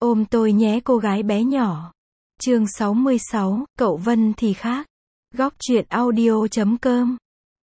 Ôm tôi nhé cô gái bé nhỏ. Chương 66, cậu Vân thì khác. Góc truyện audio.com.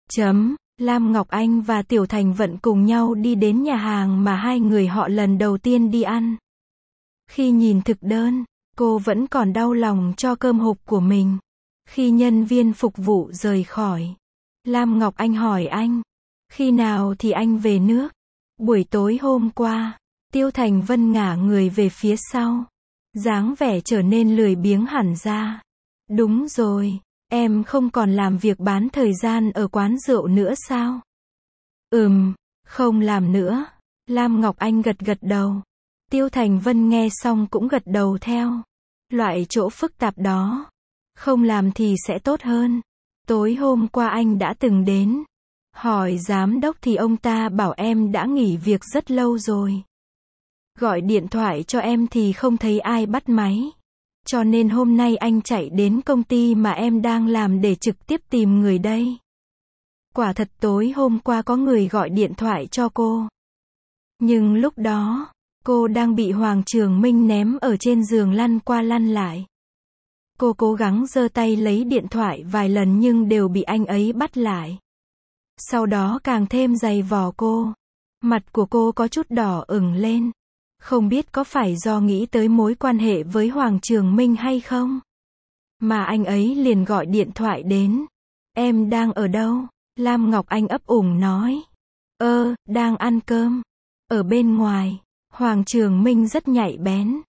Lam Ngọc Anh và Tiểu Thành Vận cùng nhau đi đến nhà hàng mà hai người họ lần đầu tiên đi ăn. Khi nhìn thực đơn, cô vẫn còn đau lòng cho cơm hộp của mình. Khi nhân viên phục vụ rời khỏi, Lam Ngọc Anh hỏi anh, khi nào thì anh về nước? Buổi tối hôm qua. Tiêu Thành Vân ngả người về phía sau, dáng vẻ trở nên lười biếng hẳn ra. Đúng rồi, em không còn làm việc bán thời gian ở quán rượu nữa sao? Không làm nữa. Lam Ngọc Anh gật gật đầu. Tiêu Thành Vân nghe xong cũng gật đầu theo. Loại chỗ phức tạp đó, không làm thì sẽ tốt hơn. Tối hôm qua anh đã từng đến, hỏi giám đốc thì ông ta bảo em đã nghỉ việc rất lâu rồi. Gọi điện thoại cho em thì không thấy ai bắt máy. Cho nên hôm nay anh chạy đến công ty mà em đang làm để trực tiếp tìm người đây. Quả thật tối hôm qua có người gọi điện thoại cho cô. Nhưng lúc đó, cô đang bị Hoàng Trường Minh ném ở trên giường lăn qua lăn lại. Cô cố gắng giơ tay lấy điện thoại vài lần nhưng đều bị anh ấy bắt lại. Sau đó càng thêm giày vò cô. Mặt của cô có chút đỏ ửng lên. Không biết có phải do nghĩ tới mối quan hệ với Hoàng Trường Minh hay không? Mà anh ấy liền gọi điện thoại đến. Em đang ở đâu? Lam Ngọc Anh ấp úng nói. Đang ăn cơm. Ở bên ngoài. Hoàng Trường Minh rất nhạy bén.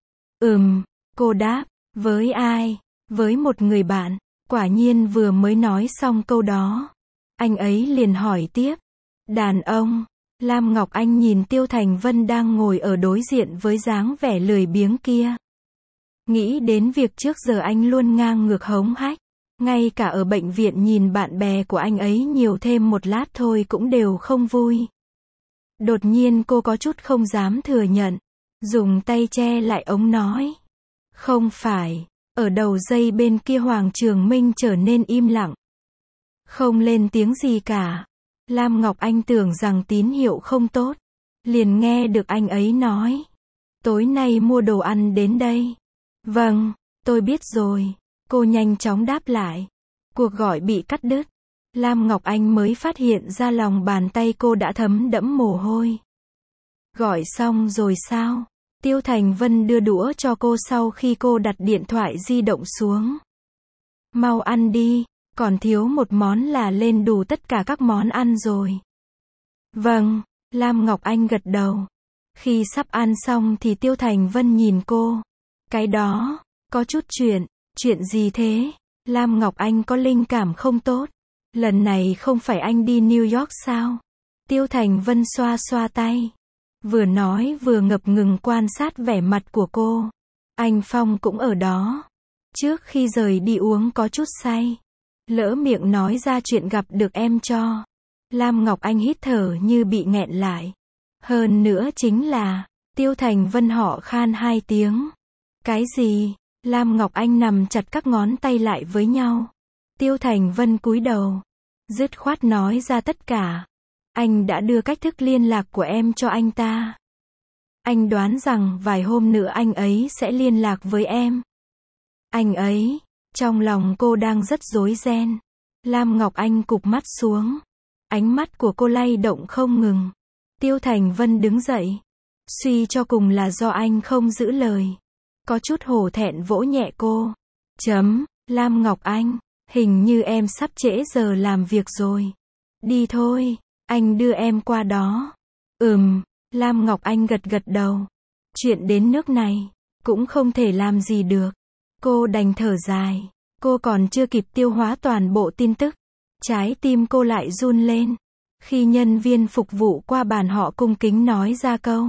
Cô đáp. Với ai? Với một người bạn. Quả nhiên vừa mới nói xong câu đó, anh ấy liền hỏi tiếp. Đàn ông? Lam Ngọc Anh nhìn Tiêu Thành Vân đang ngồi ở đối diện với dáng vẻ lười biếng kia. Nghĩ đến việc trước giờ anh luôn ngang ngược hống hách. Ngay cả ở bệnh viện nhìn bạn bè của anh ấy nhiều thêm một lát thôi cũng đều không vui. Đột nhiên cô có chút không dám thừa nhận. Dùng tay che lại ống nói. Không phải. Ở đầu dây bên kia Hoàng Trường Minh trở nên im lặng. Không lên tiếng gì cả. Lam Ngọc Anh tưởng rằng tín hiệu không tốt. Liền nghe được anh ấy nói. Tối nay mua đồ ăn đến đây. Vâng, tôi biết rồi. Cô nhanh chóng đáp lại. Cuộc gọi bị cắt đứt. Lam Ngọc Anh mới phát hiện ra lòng bàn tay cô đã thấm đẫm mồ hôi. Gọi xong rồi sao? Tiêu Thành Vân đưa đũa cho cô sau khi cô đặt điện thoại di động xuống. Mau ăn đi. Còn thiếu một món là lên đủ tất cả các món ăn rồi. Vâng, Lam Ngọc Anh gật đầu. Khi sắp ăn xong thì Tiêu Thành Vân nhìn cô. Cái đó, có chút chuyện gì thế? Lam Ngọc Anh có linh cảm không tốt. Lần này không phải anh đi New York sao? Tiêu Thành Vân xoa xoa tay. Vừa nói vừa ngập ngừng quan sát vẻ mặt của cô. Anh Phong cũng ở đó. Trước khi rời đi uống có chút say. Lỡ miệng nói ra chuyện gặp được em cho. Lam Ngọc Anh hít thở như bị nghẹn lại. Hơn nữa chính là, Tiêu Thành Vân họ khan 2 tiếng. Cái gì? Lam Ngọc Anh nằm chặt các ngón tay lại với nhau. Tiêu Thành Vân cúi đầu. Dứt khoát nói ra tất cả. Anh đã đưa cách thức liên lạc của em cho anh ta. Anh đoán rằng vài hôm nữa anh ấy sẽ liên lạc với em. Anh ấy. Trong lòng cô đang rất rối ren. Lam Ngọc Anh cụp mắt xuống. Ánh mắt của cô lay động không ngừng. Tiêu Thành Vân đứng dậy. Suy cho cùng là do anh không giữ lời. Có chút hổ thẹn vỗ nhẹ cô. Lam Ngọc Anh, hình như em sắp trễ giờ làm việc rồi. Đi thôi, anh đưa em qua đó. Lam Ngọc Anh gật gật đầu. Chuyện đến nước này, cũng không thể làm gì được. Cô đành thở dài. Cô còn chưa kịp tiêu hóa toàn bộ tin tức. Trái tim cô lại run lên. Khi nhân viên phục vụ qua bàn họ cung kính nói ra câu.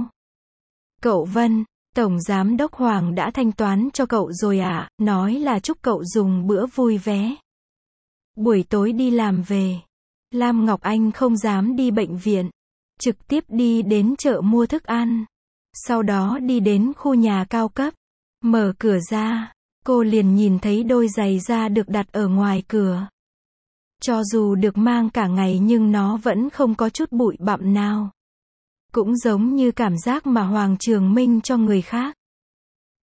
Cậu Vân, Tổng Giám đốc Hoàng đã thanh toán cho cậu rồi ạ. Nói là chúc cậu dùng bữa vui vẻ. Buổi tối đi làm về. Lam Ngọc Anh không dám đi bệnh viện. Trực tiếp đi đến chợ mua thức ăn. Sau đó đi đến khu nhà cao cấp. Mở cửa ra. Cô liền nhìn thấy đôi giày da được đặt ở ngoài cửa. Cho dù được mang cả ngày nhưng nó vẫn không có chút bụi bặm nào. Cũng giống như cảm giác mà Hoàng Trường Minh cho người khác.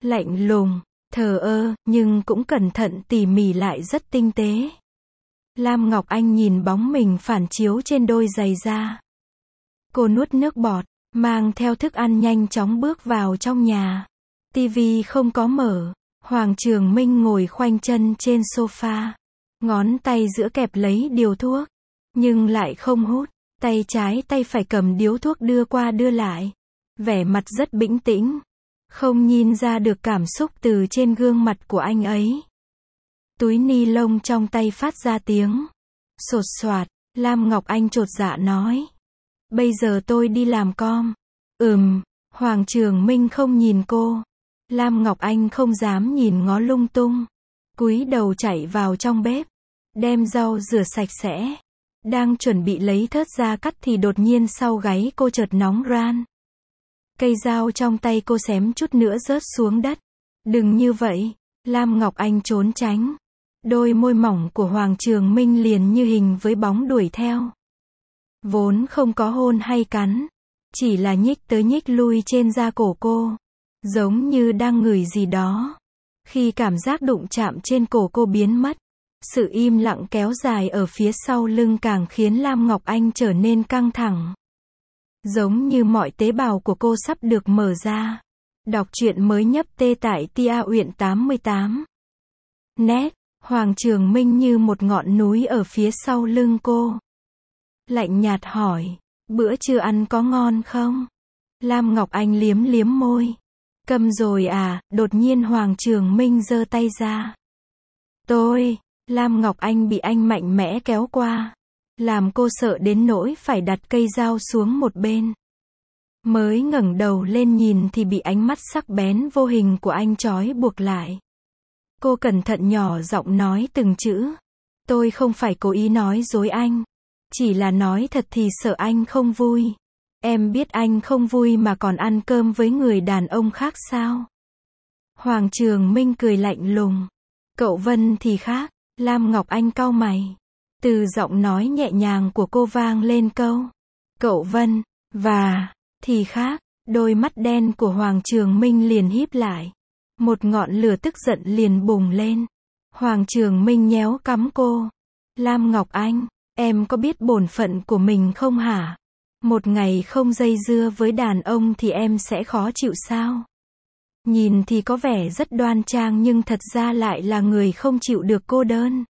Lạnh lùng, thờ ơ, nhưng cũng cẩn thận tỉ mỉ lại rất tinh tế. Lam Ngọc Anh nhìn bóng mình phản chiếu trên đôi giày da. Cô nuốt nước bọt, mang theo thức ăn nhanh chóng bước vào trong nhà. Tivi không có mở. Hoàng Trường Minh ngồi khoanh chân trên sofa. Ngón tay giữa kẹp lấy điếu thuốc. Nhưng lại không hút. Tay trái tay phải cầm điếu thuốc đưa qua đưa lại. Vẻ mặt rất bình tĩnh. Không nhìn ra được cảm xúc từ trên gương mặt của anh ấy. Túi ni lông trong tay phát ra tiếng sột soạt. Lam Ngọc Anh chột dạ nói. Bây giờ tôi đi làm com. Hoàng Trường Minh không nhìn cô. Lam Ngọc Anh không dám nhìn ngó lung tung. Cúi đầu chạy vào trong bếp. Đem rau rửa sạch sẽ. Đang chuẩn bị lấy thớt ra cắt thì đột nhiên sau gáy cô chợt nóng ran. Cây dao trong tay cô xém chút nữa rớt xuống đất. Đừng như vậy. Lam Ngọc Anh trốn tránh. Đôi môi mỏng của Hoàng Trường Minh liền như hình với bóng đuổi theo. Vốn không có hôn hay cắn. Chỉ là nhích tới nhích lui trên da cổ cô. Giống như đang ngửi gì đó. Khi cảm giác đụng chạm trên cổ cô biến mất. Sự im lặng kéo dài ở phía sau lưng càng khiến Lam Ngọc Anh trở nên căng thẳng. Giống như mọi tế bào của cô sắp được mở ra. Đọc truyện mới nhấp tê tại Tia Uyển 88. Nét, Hoàng Trường Minh như một ngọn núi ở phía sau lưng cô. Lạnh nhạt hỏi, bữa trưa ăn có ngon không? Lam Ngọc Anh liếm liếm môi. Câm rồi à, đột nhiên Hoàng Trường Minh giơ tay ra. Lam Ngọc Anh bị anh mạnh mẽ kéo qua. Làm cô sợ đến nỗi phải đặt cây dao xuống một bên. Mới ngẩng đầu lên nhìn thì bị ánh mắt sắc bén vô hình của anh trói buộc lại. Cô cẩn thận nhỏ giọng nói từng chữ. Tôi không phải cố ý nói dối anh. Chỉ là nói thật thì sợ anh không vui. Em biết anh không vui mà còn ăn cơm với người đàn ông khác sao? Hoàng Trường Minh cười lạnh lùng. Cậu Vân thì khác. Lam Ngọc Anh cau mày. Từ giọng nói nhẹ nhàng của cô vang lên câu. Cậu Vân, và, thì khác. Đôi mắt đen của Hoàng Trường Minh liền híp lại. Một ngọn lửa tức giận liền bùng lên. Hoàng Trường Minh nhéo cằm cô. Lam Ngọc Anh, em có biết bổn phận của mình không hả? Một ngày không dây dưa với đàn ông thì em sẽ khó chịu sao? Nhìn thì có vẻ rất đoan trang nhưng thật ra lại là người không chịu được cô đơn.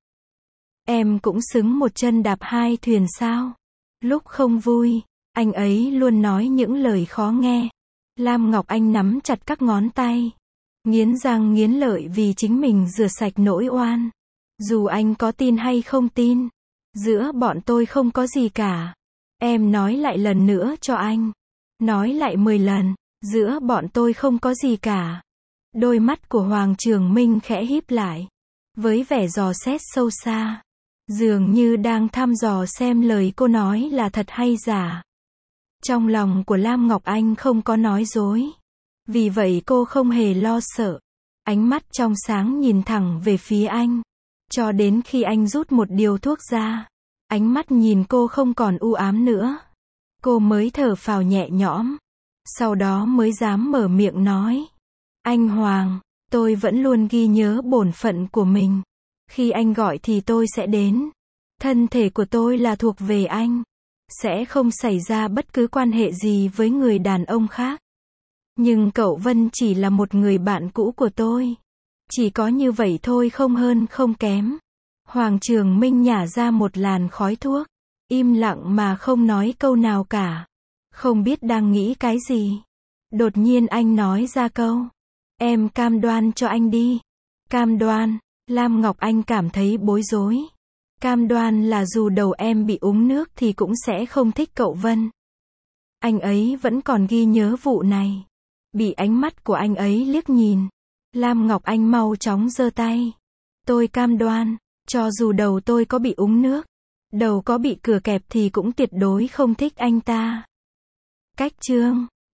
Em cũng xứng một chân đạp hai thuyền sao? Lúc không vui, anh ấy luôn nói những lời khó nghe. Lam Ngọc Anh nắm chặt các ngón tay. Nghiến răng nghiến lợi vì chính mình rửa sạch nỗi oan. Dù anh có tin hay không tin, giữa bọn tôi không có gì cả. Em nói lại lần nữa cho anh. Nói lại 10 lần, giữa bọn tôi không có gì cả. Đôi mắt của Hoàng Trường Minh khẽ híp lại. Với vẻ dò xét sâu xa. Dường như đang thăm dò xem lời cô nói là thật hay giả. Trong lòng của Lam Ngọc Anh không có nói dối. Vì vậy cô không hề lo sợ. Ánh mắt trong sáng nhìn thẳng về phía anh. Cho đến khi anh rút một điếu thuốc ra. Ánh mắt nhìn cô không còn u ám nữa. Cô mới thở phào nhẹ nhõm. Sau đó mới dám mở miệng nói. Anh Hoàng, tôi vẫn luôn ghi nhớ bổn phận của mình. Khi anh gọi thì tôi sẽ đến. Thân thể của tôi là thuộc về anh. Sẽ không xảy ra bất cứ quan hệ gì với người đàn ông khác. Nhưng cậu Vân chỉ là một người bạn cũ của tôi. Chỉ có như vậy thôi, không hơn không kém. Hoàng Trường Minh nhả ra một làn khói thuốc. Im lặng mà không nói câu nào cả. Không biết đang nghĩ cái gì. Đột nhiên anh nói ra câu. Em cam đoan cho anh đi. Cam đoan. Lam Ngọc Anh cảm thấy bối rối. Cam đoan là dù đầu em bị uống nước thì cũng sẽ không thích cậu Vân. Anh ấy vẫn còn ghi nhớ vụ này. Bị ánh mắt của anh ấy liếc nhìn. Lam Ngọc Anh mau chóng giơ tay. Tôi cam đoan, cho dù đầu tôi có bị uống nước, đầu có bị cửa kẹp thì cũng tuyệt đối không thích anh ta. Cách chương